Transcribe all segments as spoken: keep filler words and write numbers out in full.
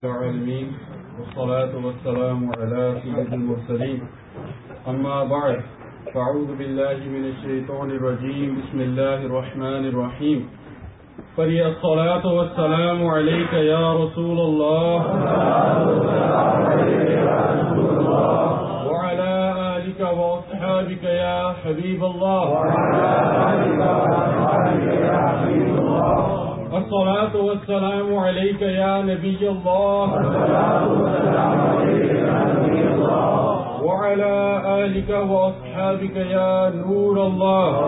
العالمين والصلاة والسلام على سيد المرسلين أما بعد فأعوذ بالله من الشيطان الرجيم بسم الله الرحمن الرحيم فلي الصلاة والسلام عليك يا رسول الله وعلى آلك وأصحابك يا حبيب الله الصلاة والسلام عليك يا نبي الله وعلى آلك وأصحابك يا نور الله.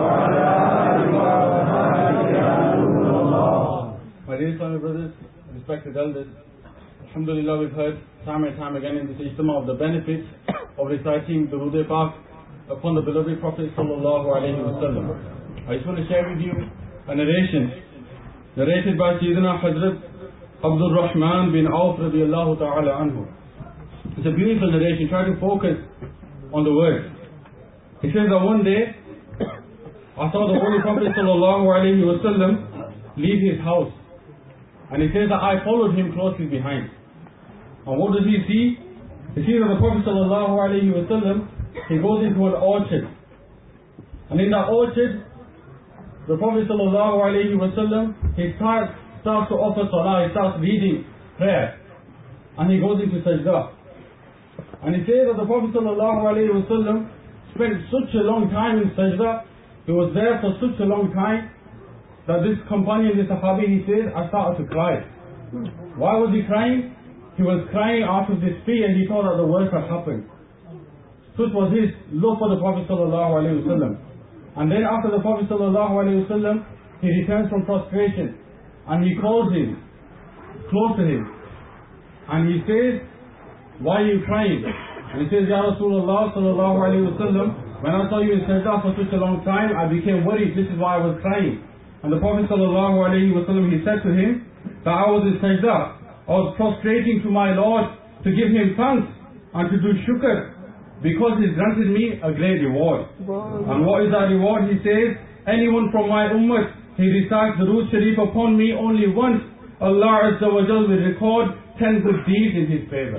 My dear Islamic brothers, respected elders, alhamdulillah, we've heard time and time again in this ijtima of the benefits of reciting Durood Pak upon the beloved Prophet sallallahu alayhi wa sallam. I just want to share with you a narration narrated by Sayyidina Hazrat Abdul Rahman bin Auf radiyallahu ta'ala anhu. It's a beautiful narration. Try to focus on the words. He says that one day I saw the Holy Prophet sallallahu alayhi wa sallam leave his house, and he says that I followed him closely behind. And what does he see? He sees that the Prophet sallallahu alayhi wa sallam, he goes into an orchard, and in that orchard the Prophet sallallahu alayhi wa sallam, he starts, starts to offer salah, he starts reading prayer, and he goes into sajda. And he says that the Prophet sallallahu alayhi wa sallam spent such a long time in sajda, he was there for such a long time, that this companion, this sahabi, he says, I started to cry. Why was he crying? He was crying out of this fear, and he thought that the worst had happened. Such was his love for the Prophet sallallahu alayhi wa sallam. And then after the Prophet sallallahu alayhi wa sallam, he returns from prostration, and he calls him close to him, and he says, why are you crying? And he says, Ya Rasulullah sallallahu alayhi wa sallam, when I saw you in sajda for such a long time, I became worried, this is why I was crying. And the Prophet sallallahu alayhi wa sallam, he said to him, that I was in sajda, I was prostrating to my Lord to give him thanks and to do shukr, because He's granted me a great reward. And what is that reward? He says, anyone from my ummah, he recites the Durood Sharif upon me only once, Allah Azza wa Jal will record ten good deeds in His favor.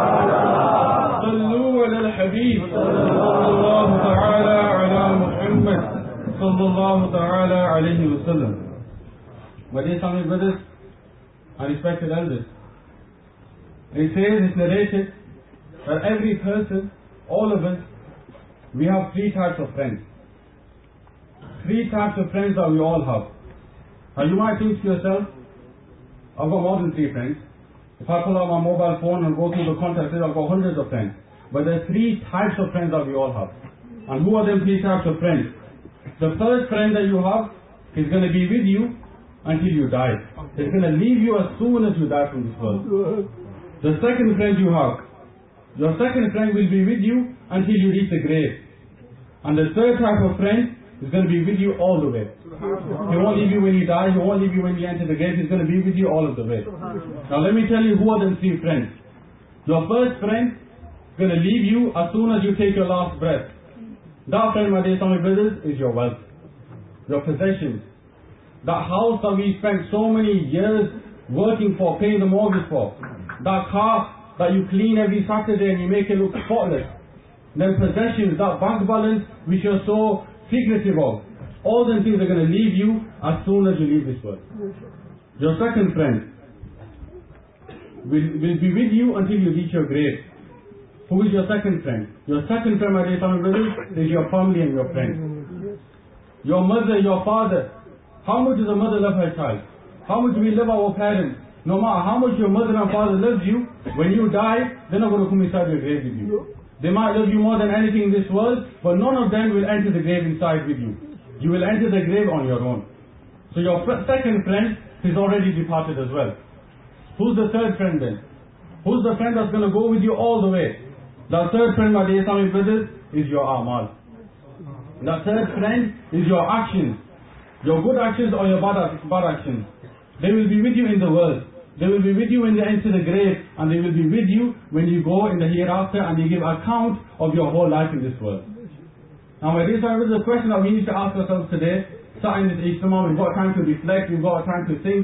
Sallu ala al-Habib, sallallahu ta'ala ala Muhammad, sallallahu ta'ala alayhi wa sallam. My dear Islamic brothers and respected elders, it says, it's narrated, that every person, all of us, we have three types of friends. Three types of friends that we all have. Now you might think to yourself, I've got more than three friends. If I pull out my mobile phone and go through the contacts, I've got hundreds of friends. But there are three types of friends that we all have. And who are them three types of friends? The first friend that you have is going to be with you until you die. He's going to leave you as soon as you die from this world. The second friend you have, your second friend will be with you until you reach the grave. And the third type of friend is going to be with you all the way. He won't leave you when you die, he won't leave you when you enter the grave, he's going to be with you all of the way. Now let me tell you who are the three friends. Your first friend is going to leave you as soon as you take your last breath. That friend, my dear Islamic brothers, is your wealth, your possessions. That house that we spent so many years working for, paying the mortgage for. That car that you clean every Saturday and you make it look spotless. Then possessions, that bank balance which you're so secretive of. All those things are going to leave you as soon as you leave this world. Your second friend will, will be with you until you reach your grave. Who is your second friend? Your second friend, my dear family brothers, is your family and your friends. Your mother, your father. How much does a mother love her child? How much we love our parents? No matter how much your mother and father loves you, when you die, they're not going to come inside your grave with you. They might love you more than anything in this world, but none of them will enter the grave inside with you. You will enter the grave on your own. So your fr- second friend is already departed as well. Who's the third friend then? Who's the friend that's going to go with you all the way? That third friend, my dear Islamic brothers, is your amal. That third friend is your actions. Your good actions or your bad, bad actions. They will be with you in the world. They will be with you when they enter the grave, and they will be with you when you go in the hereafter and you give account of your whole life in this world. Now my dear brothers, the question that we need to ask ourselves today, starting this ijtima, we've got time to reflect, we've got time to think,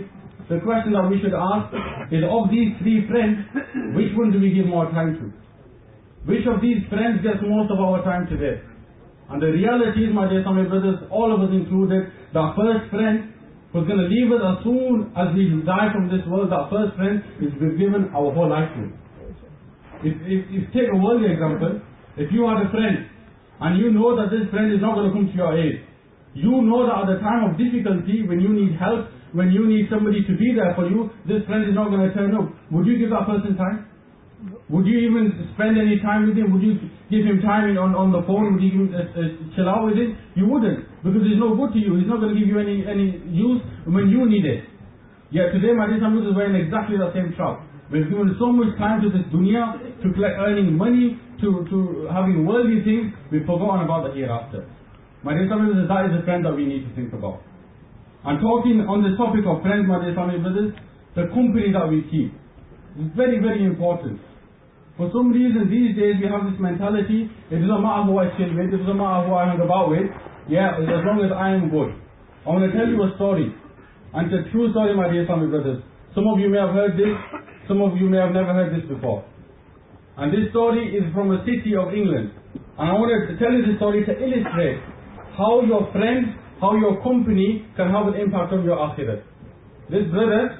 the question that we should ask is, of these three friends, which one do we give more time to? Which of these friends gets most of our time today? And the reality is, my dear Islamic brothers, all of us included, that first friend who's going to leave us as soon as we die from this world, that first friend is we've given our whole life to. If, if, if take a worldly example, if you had a friend and you know that this friend is not going to come to your aid, you know that at the time of difficulty, when you need help, when you need somebody to be there for you, this friend is not going to turn up. Would you give that person time? Would you even spend any time with him? Would you give him time in, on, on the phone? Would you give him uh, uh, chill out with him? You wouldn't, because he's no good to you. He's not going to give you any, any use when you need it. Yet today, my dear Samud, we're in exactly the same trap. We've given so much time to this dunya, to collect, earning money, to, to having worldly things. We've forgotten about the hereafter. My dear Samud, that is the friend that we need to think about. And talking on the topic of friends, my dear Samud brothers, the company that we keep is very, very important. For some reason these days we have this mentality, it doesn't matter who I chill with, it doesn't matter who I hang about with, yeah, as long as I am good. I want to tell you a story, and it's a true story, my dear family brothers. Some of you may have heard this, some of you may have never heard this before. And this story is from a city of England. And I want to tell you this story to illustrate how your friends, how your company can have an impact on your akhirah. This brother,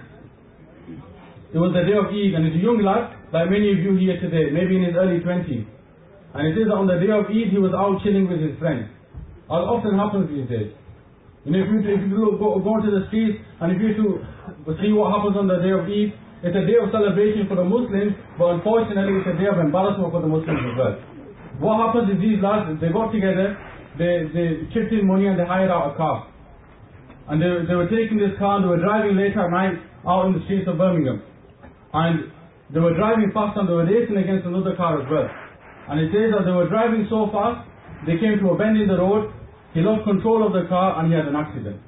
it was the day of Eid, and he's a young lad, like many of you here today, maybe in his early twenties. And it says that on the day of Eid, he was out chilling with his friends. As often happens these days. You know, if you, if you look, go, go into the streets, and if you to see what happens on the day of Eid, it's a day of celebration for the Muslims, but unfortunately it's a day of embarrassment for the Muslims as well. What happens is these lads, they got together, they, they chipped in money and they hired out a car. And they, they were taking this car and they were driving late at night out in the streets of Birmingham. And they were driving fast and they were racing against another car as well. And it says that they were driving so fast, they came to a bend in the road, he lost control of the car and he had an accident.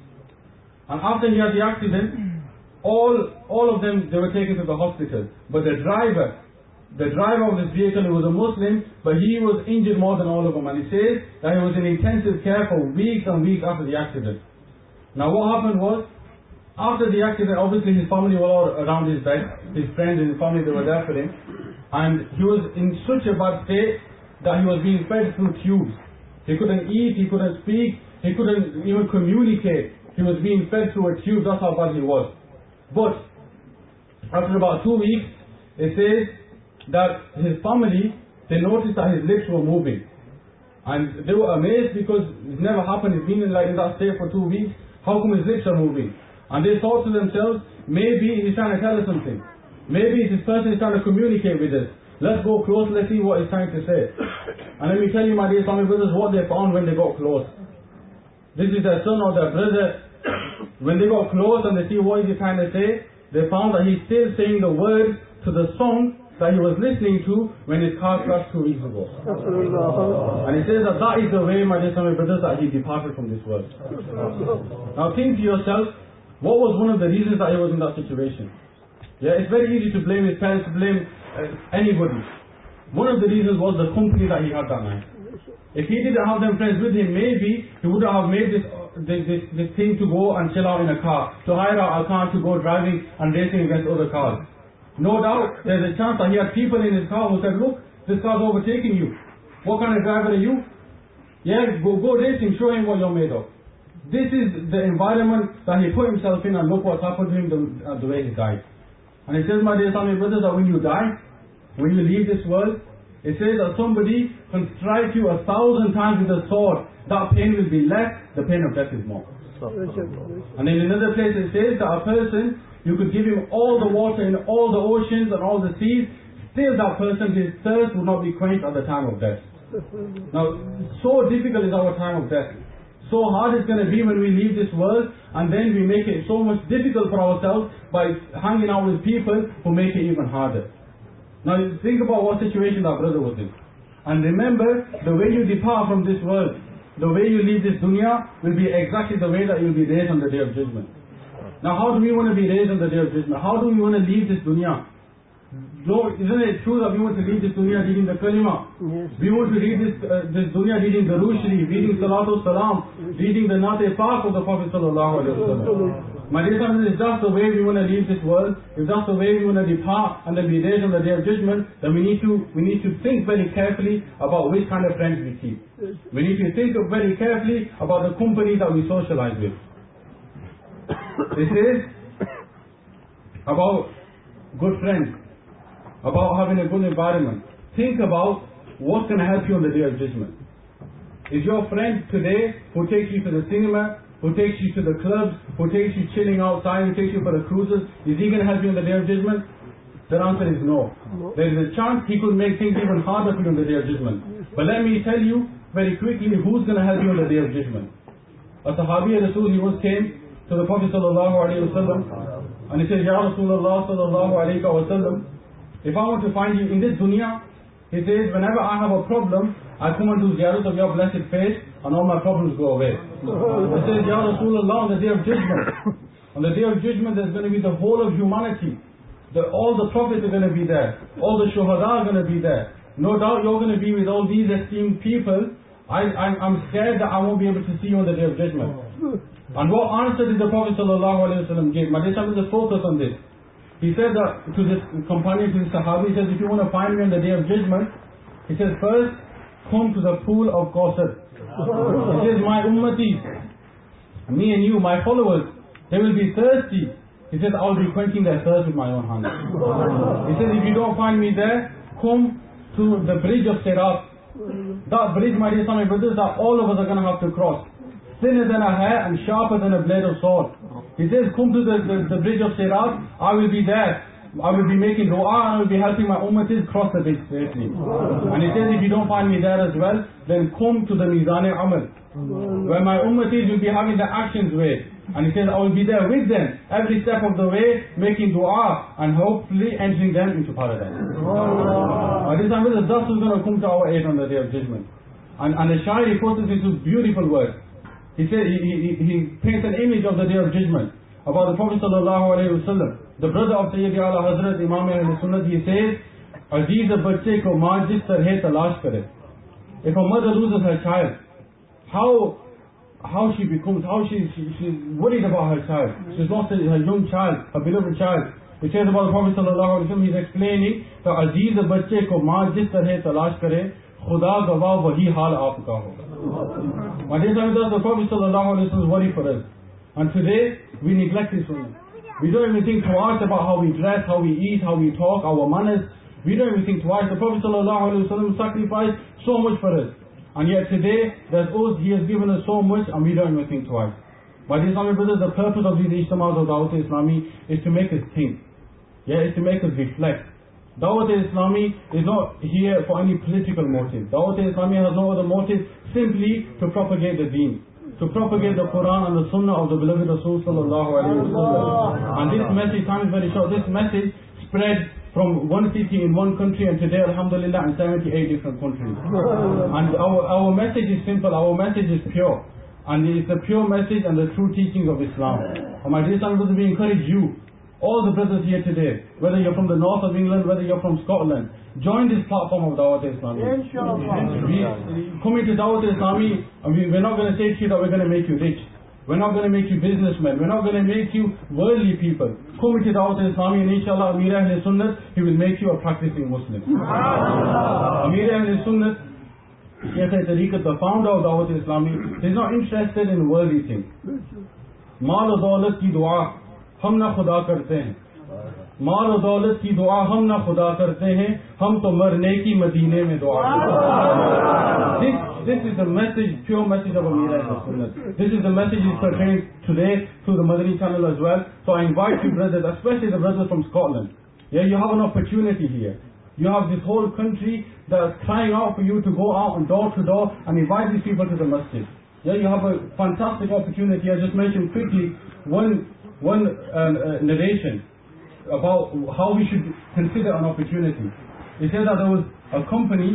And after he had the accident, all all of them, they were taken to the hospital. But the driver, the driver of this vehicle, he was a Muslim, but he was injured more than all of them. And he says that he was in intensive care for weeks and weeks after the accident. Now what happened was, after the accident, obviously his family were all around his bed, his friends and his family, they were there for him. And he was in such a bad state that he was being fed through tubes. He couldn't eat, he couldn't speak, he couldn't even communicate. He was being fed through a tube, that's how bad he was. But after about two weeks, it says that his family, they noticed that his lips were moving. And they were amazed because it never happened. He's been in, like, in that state for two weeks. How come his lips are moving? And they thought to themselves, maybe he's trying to tell us something. Maybe this person is trying to communicate with us. Let's go close, let's see what he's trying to say. And let me tell you, my dear Islamic brothers, what they found when they got close. This is their son or their brother. When they got close and they see what he's trying to say, they found that he's still saying the words to the song that he was listening to when his car crashed two weeks ago. And he says that that is the way, my dear Islamic brothers, that he departed from this world. Now think to yourself, what was one of the reasons that he was in that situation? Yeah, it's very easy to blame his parents, to blame uh, anybody. One of the reasons was the company that he had that night. If he didn't have them friends with him, maybe he would have made this, uh, this, this, this thing to go and chill out in a car, to hire out a car to go driving and racing against other cars. No doubt, there's a chance that he had people in his car who said, look, this car's overtaking you. What kind of driver are you? Yeah, go, go racing, show him what you're made of. This is the environment that he put himself in, and look what's happened to him the, uh, the way he died. And it says, my dear Islamic brothers, that when you die, when you leave this world, it says that somebody can strike you a thousand times with a sword. That pain will be less, the pain of death is more. And in another place it says that a person, you could give him all the water in all the oceans and all the seas, still that person, his thirst would not be quenched at the time of death. Now, so difficult is our time of death. So hard it's going to be when we leave this world, and then we make it so much difficult for ourselves by hanging out with people who make it even harder. Now think about what situation that brother was in. And remember, the way you depart from this world, the way you leave this dunya, will be exactly the way that you'll be raised on the day of judgment. Now how do we want to be raised on the day of judgment? How do we want to leave this dunya? Lord, isn't it true that we want to leave this dunya reading the kalima? Yes. We want to read this uh, this dunya reading the Durood Sharif, reading Salatu Salam, reading the Naat-e Pak of the Prophet Sallallahu Alaihi Wasallam. My dear friends, if that's the way we want to leave this world, if that's the way we want to depart and then be raised on the Day of Judgment, then we need to we need to think very carefully about which kind of friends we keep. We need to think very carefully about the company that we socialize with. This is about good friends, about having a good environment. Think about what's going to help you on the Day of Judgment. Is your friend today who takes you to the cinema, who takes you to the clubs, who takes you chilling outside, who takes you for the cruises, is he going to help you on the Day of Judgment? The answer is no. no. There is a chance he could make things even harder for you on the Day of Judgment. But let me tell you very quickly who's going to help you on the Day of Judgment. A Sahabi Rasul, he once came to the Prophet sallallahu alaihi wasallam and he said, Ya Rasulullah sallallahu alaihi wasallam, if I want to find you in this dunya, he says, whenever I have a problem, I come and do ziyarat of your blessed face and all my problems go away. He says, Ya Rasulullah, on the Day of Judgment, on the Day of Judgment there's going to be the whole of humanity. The, all the prophets are going to be there. All the shuhada are going to be there. No doubt you're going to be with all these esteemed people. I, I'm, I'm scared that I won't be able to see you on the Day of Judgment. And what answer did the Prophet sallallahu alaihi wasallam give? My dear son, just focus on this. He said that to this companion, to this Sahabi, he says, if you want to find me on the Day of Judgment, he says, first, come to the pool of Kawthar. He says, my ummatis, me and you, my followers, they will be thirsty. He says, I'll be quenching their thirst with my own hand. He says, if you don't find me there, come to the bridge of Sirat. That bridge, my dear son and brothers, that all of us are going to have to cross. Thinner than a hair and sharper than a blade of sword. He says, come to the, the, the bridge of Sirat, I will be there. I will be making dua and I will be helping my ummatis cross the bridge safely. And he says, if you don't find me there as well, then come to the Mizan-e-Amal, where my ummatis will be having the actions weighed. And he says, I will be there with them, every step of the way, making dua and hopefully entering them into paradise. At this time, the dust is going to come to our aid on the Day of Judgment. And, and the Shairi puts this into beautiful words. He said, he, he, he paints an image of the Day of Judgment about the Prophet sallallahu alaihi wasallam, the brother of Sayyidi Ala Hazrat Imam Ahl Sunnat. He says, Aziz bachche ko maa jis tarhe talash kare. If a mother loses her child, how how she becomes, how she, she she's worried about her child. She's lost her young child, her beloved child. He says about the Prophet sallallahu alaihi wasallam, he's explaining that Aziz bachche ko maa jis tarhe talash kare, Khuda gawah wahi hal aapka hoga. My dear brothers, the Prophet sallallahu alaihi wasallam is worried for us. And today, we neglect this one. We don't even think twice about how we dress, how we eat, how we talk, our manners. We don't even think twice. The Prophet ﷺ sacrificed so much for us. And yet today, there's us, he has given us so much and we don't even think twice. My dear Islamic brothers, the purpose of these Ijtimas of Dawat Islami is to make us think. Yeah, is to make us reflect. Dawat Islami is not here for any political motive. Dawat Islami has no other motive, simply to propagate the deen. To propagate the Quran and the Sunnah of the beloved Rasul sallallahu alaihi wasallam. And this message, time is very short, this message spread from one city in one country and today, alhamdulillah, in seventy-eight different countries. And our, our message is simple, our message is pure. And it's the pure message and the true teachings of Islam. And my dear son, we encourage you, all the brothers here today, whether you're from the north of England, whether you're from Scotland, join this platform of Dawat Islami. We coming to Dawat Islami, and we, we're not going to say to you that we're going to make you rich. We're not going to make you businessmen. We're not going to make you worldly people. Coming to Dawat Islami, and inshallah, Amir Ahl Sunnat, he will make you a practicing Muslim. Amir Ahl Sunnat, yes, Tariqat, the founder of Dawat Islami, is not interested in worldly things. Maal o daulat ki dua ہم نہ خدا کرتے ہیں, مال و دولت کی دعا ہم نہ خدا کرتے ہیں, ہم تو مرنے کی مدینے میں دعا کرتے ہیں. This, this is the message, pure message of Amir Ahl Sunnat. This is the message is portrayed today through the Madani channel as well. So I invite you brothers, especially the brothers from Scotland. Yeah, you have an opportunity here. You have this whole country that's crying out for you to go out and door to door and invite these people to the masjid. Yeah, you have a fantastic opportunity. I just mentioned quickly one one uh, uh, narration about how we should consider an opportunity. It says that there was a company,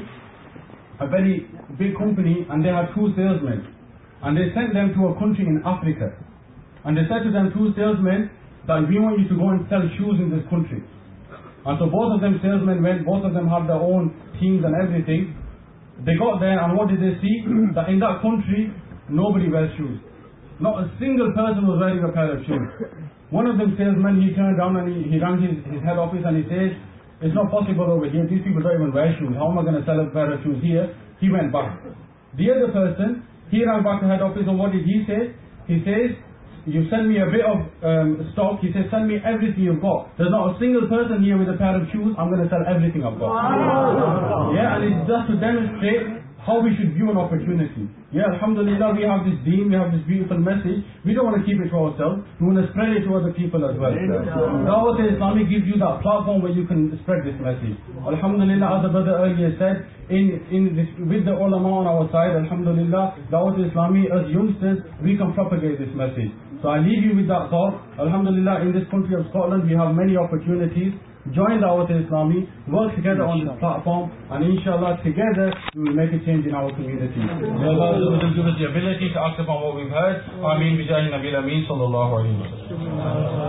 a very big company, and they had two salesmen. And they sent them to a country in Africa. And they said to them two salesmen that we want you to go and sell shoes in this country. And so both of them salesmen went, both of them had their own teams and everything. They got there and what did they see? That in that country, nobody wears shoes. Not a single person was wearing a pair of shoes. One of them salesmen, he turned down and he, he rang his, his head office and he says, it's not possible over here, these people don't even wear shoes, how am I going to sell a pair of shoes here? He went back. The other person, he ran back to head office, and what did he say? He says, you send me a bit of um, stock, he says, send me everything you've got. There's not a single person here with a pair of shoes, I'm going to sell everything I've got. Wow. Yeah, and it's just to demonstrate how we should view an opportunity. Yeah, alhamdulillah, we have this deen, we have this beautiful message. We don't want to keep it to ourselves. We want to spread it to other people as well. Dawat Islami gives you that platform where you can spread this message. Alhamdulillah, as the brother earlier said, in, in this, with the ulama on our side, alhamdulillah, Dawat Islami, as youngsters, we can propagate this message. So I leave you with that thought. Alhamdulillah, in this country of Scotland, we have many opportunities. Join Dawat Islami, work together on this platform, and inshallah together we will make a change in our community. May Allah give us the ability to act upon what we've heard. Ameen. Bijahi Nabil Ameen sallallahu alayhi wa sallam.